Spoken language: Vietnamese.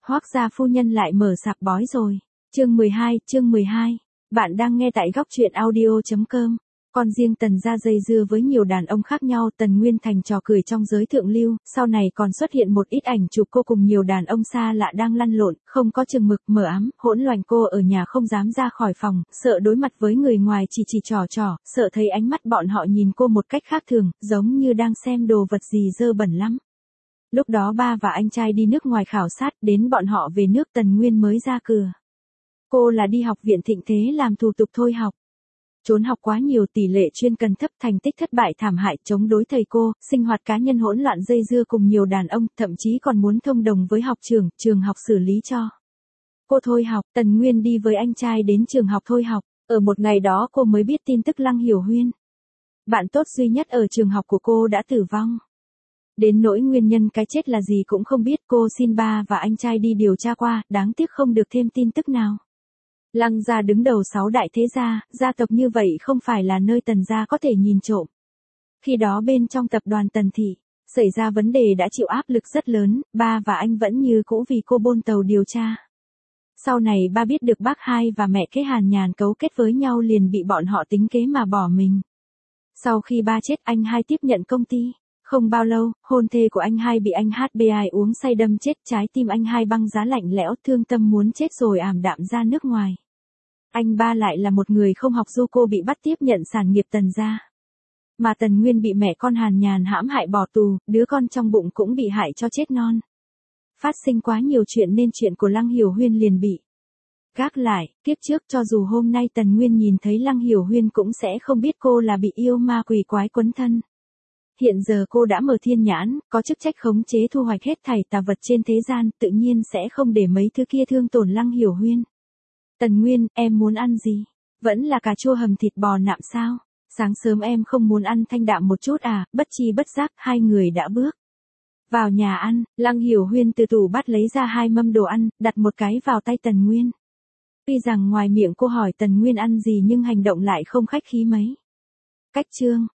Hoác gia phu nhân lại mở sạp bói rồi. Chương 12. Bạn đang nghe tại góc truyện audio.com. Còn riêng Tần gia dây dưa với nhiều đàn ông khác nhau, Tần Nguyên thành trò cười trong giới thượng lưu, sau này còn xuất hiện một ít ảnh chụp cô cùng nhiều đàn ông xa lạ đang lăn lộn, không có chừng mực, mờ ám, hỗn loạn. Cô ở nhà không dám ra khỏi phòng, sợ đối mặt với người ngoài chỉ trò, sợ thấy ánh mắt bọn họ nhìn cô một cách khác thường, giống như đang xem đồ vật gì dơ bẩn lắm. Lúc đó ba và anh trai đi nước ngoài khảo sát, đến bọn họ về nước Tần Nguyên mới ra cửa. Cô là đi học viện Thịnh Thế làm thủ tục thôi học. Trốn học quá nhiều, tỷ lệ chuyên cần thấp, thành tích thất bại thảm hại, chống đối thầy cô, sinh hoạt cá nhân hỗn loạn, dây dưa cùng nhiều đàn ông, thậm chí còn muốn thông đồng với học trường, trường học xử lý cho cô thôi học. Tần Nguyên đi với anh trai đến trường học thôi học. Ở một ngày đó cô mới biết tin tức Lăng Hiểu Huyên, bạn tốt duy nhất ở trường học của cô, đã tử vong. Đến nỗi nguyên nhân cái chết là gì cũng không biết, cô xin ba và anh trai đi điều tra qua, đáng tiếc không được thêm tin tức nào. Lăng gia đứng đầu 6 đại thế gia, gia tộc như vậy không phải là nơi Tần gia có thể nhìn trộm. Khi đó bên trong tập đoàn Tần thị, xảy ra vấn đề đã chịu áp lực rất lớn, ba và anh vẫn như cũ vì cô bôn tàu điều tra. Sau này ba biết được bác hai và mẹ kế Hàn Nhàn cấu kết với nhau, liền bị bọn họ tính kế mà bỏ mình. Sau khi ba chết, anh hai tiếp nhận công ty. Không bao lâu, hôn thê của anh hai bị anh HBI uống say đâm chết, trái tim anh hai băng giá lạnh lẽo, thương tâm muốn chết rồi ảm đạm ra nước ngoài. Anh ba lại là một người không học du, cô bị bắt tiếp nhận sản nghiệp Tần gia. Mà Tần Nguyên bị mẹ con Hàn Nhàn hãm hại bỏ tù, đứa con trong bụng cũng bị hại cho chết non. Phát sinh quá nhiều chuyện nên chuyện của Lăng Hiểu Huyên liền bị gác lại. Kiếp trước cho dù hôm nay Tần Nguyên nhìn thấy Lăng Hiểu Huyên cũng sẽ không biết cô là bị yêu ma quỷ quái quấn thân. Hiện giờ cô đã mở thiên nhãn, có chức trách khống chế thu hoạch hết thảy tà vật trên thế gian, tự nhiên sẽ không để mấy thứ kia thương tổn Lăng Hiểu Huyên. Tần Nguyên, em muốn ăn gì? Vẫn là cà chua hầm thịt bò nạm sao? Sáng sớm em không muốn ăn thanh đạm một chút à? Bất chi bất giác, hai người đã bước vào nhà ăn. Lăng Hiểu Huyên từ tủ bắt lấy ra 2 mâm đồ ăn, đặt một cái vào tay Tần Nguyên. Tuy rằng ngoài miệng cô hỏi Tần Nguyên ăn gì nhưng hành động lại không khách khí mấy. Cách chương,